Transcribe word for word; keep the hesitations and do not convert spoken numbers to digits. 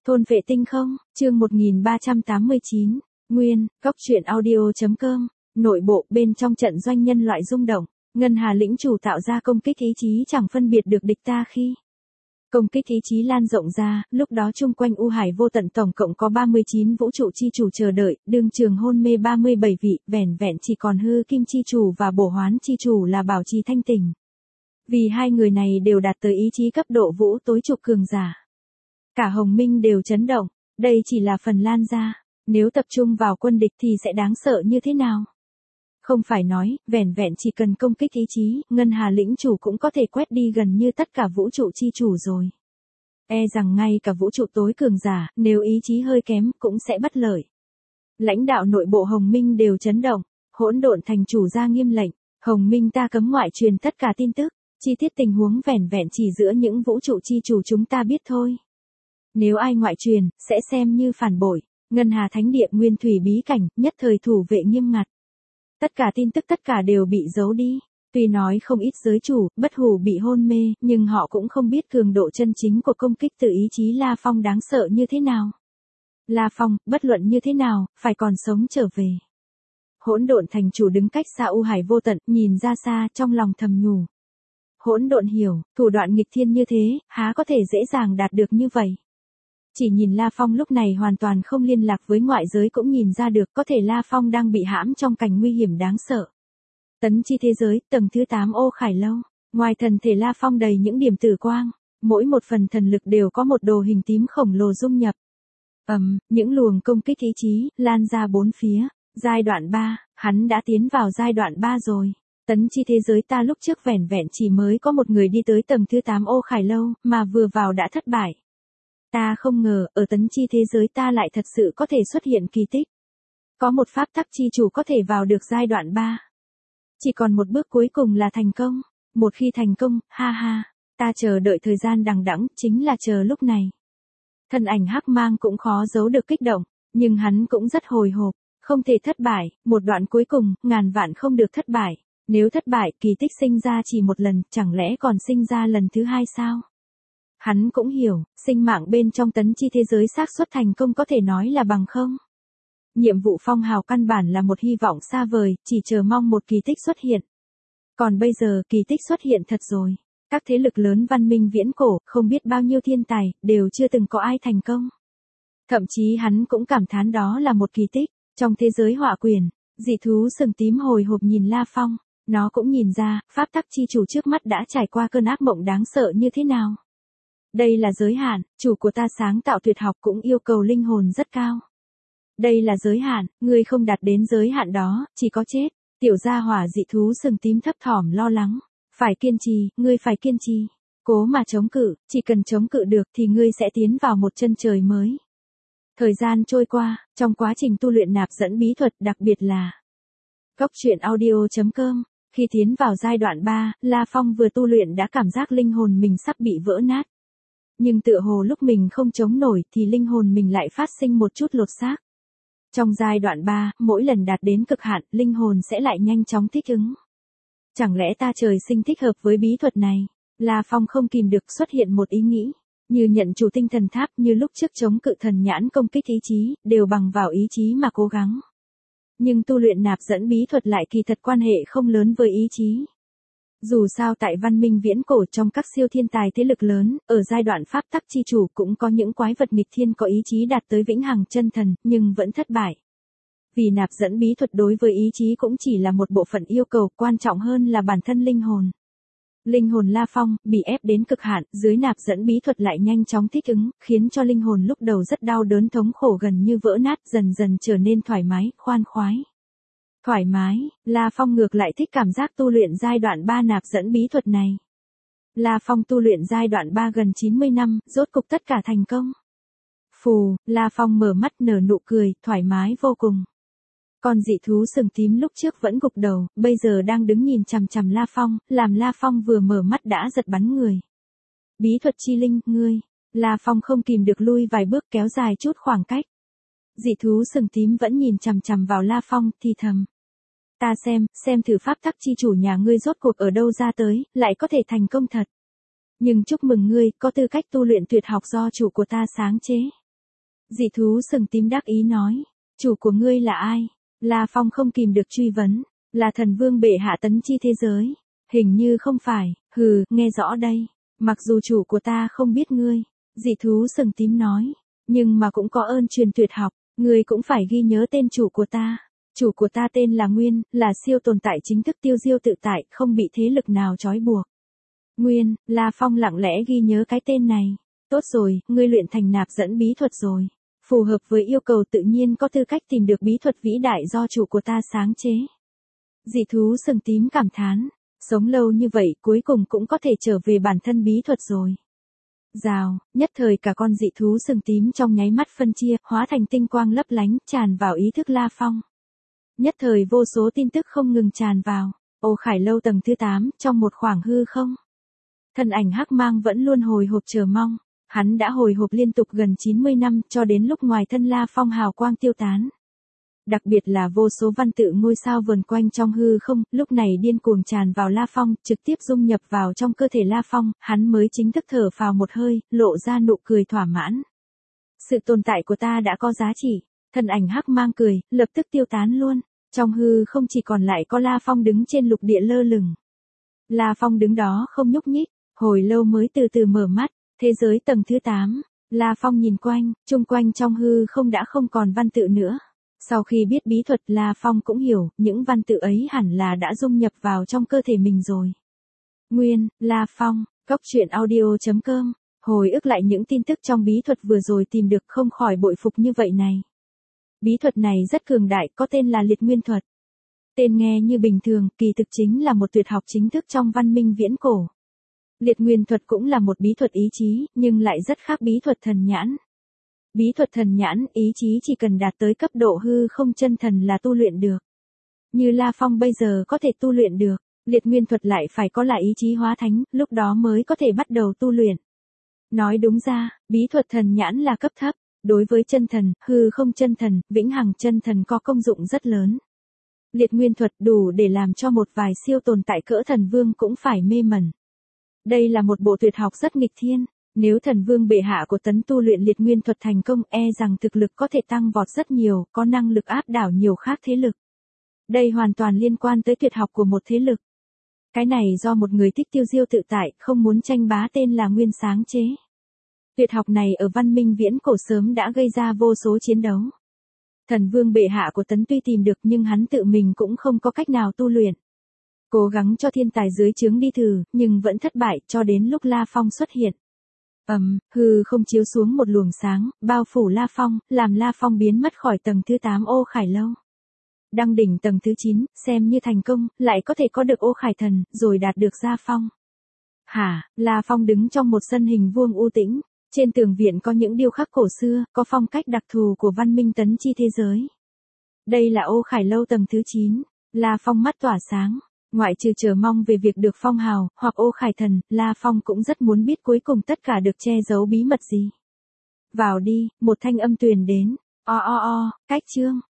Thôn vệ tinh không, chương một nghìn ba trăm tám mươi chín, Nguyên, góc truyện audio.com, nội bộ bên trong trận doanh nhân loại rung động, Ngân Hà lĩnh chủ tạo ra công kích ý chí chẳng phân biệt được địch ta khi. Công kích ý chí lan rộng ra, lúc đó chung quanh U Hải vô tận tổng cộng có ba mươi chín vũ trụ chi chủ chờ đợi, đương trường hôn mê ba mươi bảy vị, vẻn vẹn chỉ còn hư kim chi chủ và bổ hoán chi chủ là bảo trì thanh tỉnh. Vì hai người này đều đạt tới ý chí cấp độ vũ tối trục cường giả. Cả Hồng Minh đều chấn động, đây chỉ là phần lan ra, nếu tập trung vào quân địch thì sẽ đáng sợ như thế nào? Không phải nói, vẻn vẹn chỉ cần công kích ý chí, Ngân Hà lĩnh chủ cũng có thể quét đi gần như tất cả vũ trụ chi chủ rồi. E rằng ngay cả vũ trụ tối cường giả, nếu ý chí hơi kém, cũng sẽ bất lợi. Lãnh đạo nội bộ Hồng Minh đều chấn động, Hỗn Độn thành chủ ra nghiêm lệnh, Hồng Minh ta cấm ngoại truyền tất cả tin tức, chi tiết tình huống vẻn vẹn chỉ giữa những vũ trụ chi chủ chúng ta biết thôi. Nếu ai ngoại truyền, sẽ xem như phản bội. Ngân Hà Thánh Địa Nguyên Thủy bí cảnh, nhất thời thủ vệ nghiêm ngặt. Tất cả tin tức tất cả đều bị giấu đi. Tuy nói không ít giới chủ, bất hủ bị hôn mê, nhưng họ cũng không biết cường độ chân chính của công kích từ ý chí La Phong đáng sợ như thế nào. La Phong, bất luận như thế nào, phải còn sống trở về. Hỗn Độn thành chủ đứng cách xa U Hải vô tận, nhìn ra xa, trong lòng thầm nhủ. Hỗn Độn hiểu, thủ đoạn nghịch thiên như thế, há có thể dễ dàng đạt được như vậy. Chỉ nhìn La Phong lúc này hoàn toàn không liên lạc với ngoại giới cũng nhìn ra được có thể La Phong đang bị hãm trong cảnh nguy hiểm đáng sợ. Tấn chi thế giới, tầng thứ tám ô Khải Lâu, ngoài thần thể La Phong đầy những điểm tử quang, mỗi một phần thần lực đều có một đồ hình tím khổng lồ dung nhập. Ầm, um, những luồng công kích ý chí, lan ra bốn phía, giai đoạn ba, hắn đã tiến vào giai đoạn ba rồi. Tấn chi thế giới ta lúc trước vẻn vẹn chỉ mới có một người đi tới tầng thứ tám ô Khải Lâu, mà vừa vào đã thất bại. Ta không ngờ, ở tấn chi thế giới ta lại thật sự có thể xuất hiện kỳ tích. Có một pháp tắc chi chủ có thể vào được giai đoạn ba. Chỉ còn một bước cuối cùng là thành công. Một khi thành công, ha ha, ta chờ đợi thời gian đằng đẵng, chính là chờ lúc này. Thân ảnh hắc mang cũng khó giấu được kích động, nhưng hắn cũng rất hồi hộp, không thể thất bại, một đoạn cuối cùng, ngàn vạn không được thất bại. Nếu thất bại, kỳ tích sinh ra chỉ một lần, chẳng lẽ còn sinh ra lần thứ hai sao? Hắn cũng hiểu, sinh mạng bên trong tấn chi thế giới xác suất thành công có thể nói là bằng không. Nhiệm vụ phong hào căn bản là một hy vọng xa vời, chỉ chờ mong một kỳ tích xuất hiện. Còn bây giờ kỳ tích xuất hiện thật rồi. Các thế lực lớn văn minh viễn cổ, không biết bao nhiêu thiên tài, đều chưa từng có ai thành công. Thậm chí hắn cũng cảm thán đó là một kỳ tích. Trong thế giới họa quyền, dị thú sừng tím hồi hộp nhìn La Phong. Nó cũng nhìn ra, pháp tắc chi chủ trước mắt đã trải qua cơn ác mộng đáng sợ như thế nào. Đây là giới hạn, chủ của ta sáng tạo tuyệt học cũng yêu cầu linh hồn rất cao. Đây là giới hạn, ngươi không đạt đến giới hạn đó, chỉ có chết. Tiểu gia hỏa dị thú sừng tím thấp thỏm lo lắng. Phải kiên trì, ngươi phải kiên trì. Cố mà chống cự, chỉ cần chống cự được thì ngươi sẽ tiến vào một chân trời mới. Thời gian trôi qua, trong quá trình tu luyện nạp dẫn bí thuật đặc biệt là góc truyện audio.com. Khi tiến vào giai đoạn ba, La Phong vừa tu luyện đã cảm giác linh hồn mình sắp bị vỡ nát. Nhưng tựa hồ lúc mình không chống nổi thì linh hồn mình lại phát sinh một chút lột xác. Trong giai đoạn ba, mỗi lần đạt đến cực hạn, linh hồn sẽ lại nhanh chóng thích ứng. Chẳng lẽ ta trời sinh thích hợp với bí thuật này? La Phong không kìm được xuất hiện một ý nghĩ. Như nhận chủ tinh thần tháp như lúc trước chống cự thần nhãn công kích ý chí, đều bằng vào ý chí mà cố gắng. Nhưng tu luyện nạp dẫn bí thuật lại kỳ thật quan hệ không lớn với ý chí. Dù sao tại văn minh viễn cổ trong các siêu thiên tài thế lực lớn, ở giai đoạn pháp tắc chi chủ cũng có những quái vật nghịch thiên có ý chí đạt tới vĩnh hằng chân thần, nhưng vẫn thất bại. Vì nạp dẫn bí thuật đối với ý chí cũng chỉ là một bộ phận yêu cầu, quan trọng hơn là bản thân linh hồn. Linh hồn La Phong, bị ép đến cực hạn, dưới nạp dẫn bí thuật lại nhanh chóng thích ứng, khiến cho linh hồn lúc đầu rất đau đớn thống khổ gần như vỡ nát dần dần trở nên thoải mái, khoan khoái. Thoải mái, La Phong ngược lại thích cảm giác tu luyện giai đoạn ba nạp dẫn bí thuật này. La Phong tu luyện giai đoạn ba gần chín mươi năm, rốt cục tất cả thành công. Phù, La Phong mở mắt nở nụ cười, thoải mái vô cùng. Con dị thú sừng tím lúc trước vẫn gục đầu, bây giờ đang đứng nhìn chằm chằm La Phong, làm La Phong vừa mở mắt đã giật bắn người. Bí thuật chi linh, ngươi. La Phong không kìm được lui vài bước kéo dài chút khoảng cách. Dị thú sừng tím vẫn nhìn chằm chằm vào La Phong, thì thầm. Ta xem, xem thử pháp tắc chi chủ nhà ngươi rốt cuộc ở đâu ra tới, lại có thể thành công thật. Nhưng chúc mừng ngươi, có tư cách tu luyện tuyệt học do chủ của ta sáng chế. Dị thú sừng tím đắc ý nói. Chủ của ngươi là ai? La Phong không kìm được truy vấn. Là thần vương bệ hạ tấn chi thế giới. Hình như không phải. Hừ, nghe rõ đây. Mặc dù chủ của ta không biết ngươi. Dị thú sừng tím nói. Nhưng mà cũng có ơn truyền tuyệt học. Ngươi cũng phải ghi nhớ tên chủ của ta. Chủ của ta tên là Nguyên, là siêu tồn tại chính thức tiêu diêu tự tại, không bị thế lực nào trói buộc. Nguyên, La Phong lặng lẽ ghi nhớ cái tên này. Tốt rồi, ngươi luyện thành nạp dẫn bí thuật rồi. Phù hợp với yêu cầu tự nhiên có tư cách tìm được bí thuật vĩ đại do chủ của ta sáng chế. Dị thú sừng tím cảm thán. Sống lâu như vậy cuối cùng cũng có thể trở về bản thân bí thuật rồi. Rào, nhất thời cả con dị thú sừng tím trong nháy mắt phân chia, hóa thành tinh quang lấp lánh, tràn vào ý thức La Phong. Nhất thời vô số tin tức không ngừng tràn vào. Ô Khải Lâu tầng thứ tám, trong một khoảng hư không. Thân ảnh hắc mang vẫn luôn hồi hộp chờ mong. Hắn đã hồi hộp liên tục gần chín mươi năm cho đến lúc ngoài thân La Phong hào quang tiêu tán. Đặc biệt là vô số văn tự ngôi sao vần quanh trong hư không, lúc này điên cuồng tràn vào La Phong, trực tiếp dung nhập vào trong cơ thể La Phong, hắn mới chính thức thở phào một hơi, lộ ra nụ cười thỏa mãn. Sự tồn tại của ta đã có giá trị, thân ảnh hắc mang cười, lập tức tiêu tán luôn, trong hư không chỉ còn lại có La Phong đứng trên lục địa lơ lửng. La Phong đứng đó không nhúc nhích, hồi lâu mới từ từ mở mắt, thế giới tầng thứ tám, La Phong nhìn quanh, chung quanh trong hư không đã không còn văn tự nữa. Sau khi biết bí thuật La Phong cũng hiểu, những văn tự ấy hẳn là đã dung nhập vào trong cơ thể mình rồi. Nguyên, La Phong, Cốc Truyện Audio chấm com, hồi ức lại những tin tức trong bí thuật vừa rồi tìm được không khỏi bội phục như vậy này. Bí thuật này rất cường đại, có tên là Liệt Nguyên Thuật. Tên nghe như bình thường, kỳ thực chính là một tuyệt học chính thức trong văn minh viễn cổ. Liệt Nguyên Thuật cũng là một bí thuật ý chí, nhưng lại rất khác bí thuật thần nhãn. Bí thuật thần nhãn, ý chí chỉ cần đạt tới cấp độ hư không chân thần là tu luyện được. Như La Phong bây giờ có thể tu luyện được, Liệt Nguyên Thuật lại phải có lại ý chí hóa thánh, lúc đó mới có thể bắt đầu tu luyện. Nói đúng ra, bí thuật thần nhãn là cấp thấp, đối với chân thần, hư không chân thần, vĩnh hằng chân thần có công dụng rất lớn. Liệt Nguyên Thuật đủ để làm cho một vài siêu tồn tại cỡ thần vương cũng phải mê mẩn. Đây là một bộ tuyệt học rất nghịch thiên. Nếu thần vương bệ hạ của tấn tu luyện Liệt Nguyên Thuật thành công e rằng thực lực có thể tăng vọt rất nhiều, có năng lực áp đảo nhiều khác thế lực. Đây hoàn toàn liên quan tới tuyệt học của một thế lực. Cái này do một người thích tiêu diêu tự tại, không muốn tranh bá tên là Nguyên sáng chế. Tuyệt học này ở văn minh viễn cổ sớm đã gây ra vô số chiến đấu. Thần vương bệ hạ của tấn tuy tìm được nhưng hắn tự mình cũng không có cách nào tu luyện. Cố gắng cho thiên tài dưới trướng đi thử, nhưng vẫn thất bại cho đến lúc La Phong xuất hiện. Ầm, um, hư không chiếu xuống một luồng sáng, bao phủ La Phong, làm La Phong biến mất khỏi tầng thứ tám Ô Khải Lâu. Đăng đỉnh tầng thứ chín, xem như thành công, lại có thể có được Ô Khải Thần, rồi đạt được Gia Phong. Hả, La Phong đứng trong một sân hình vuông u tĩnh, trên tường viện có những điêu khắc cổ xưa, có phong cách đặc thù của văn minh tấn chi thế giới. Đây là Ô Khải Lâu tầng thứ chín, La Phong mắt tỏa sáng. Ngoại trừ chờ mong về việc được phong hào, hoặc Ô Khải Thần, La Phong cũng rất muốn biết cuối cùng tất cả được che giấu bí mật gì. Vào đi, một thanh âm truyền đến. O o o, cách chương.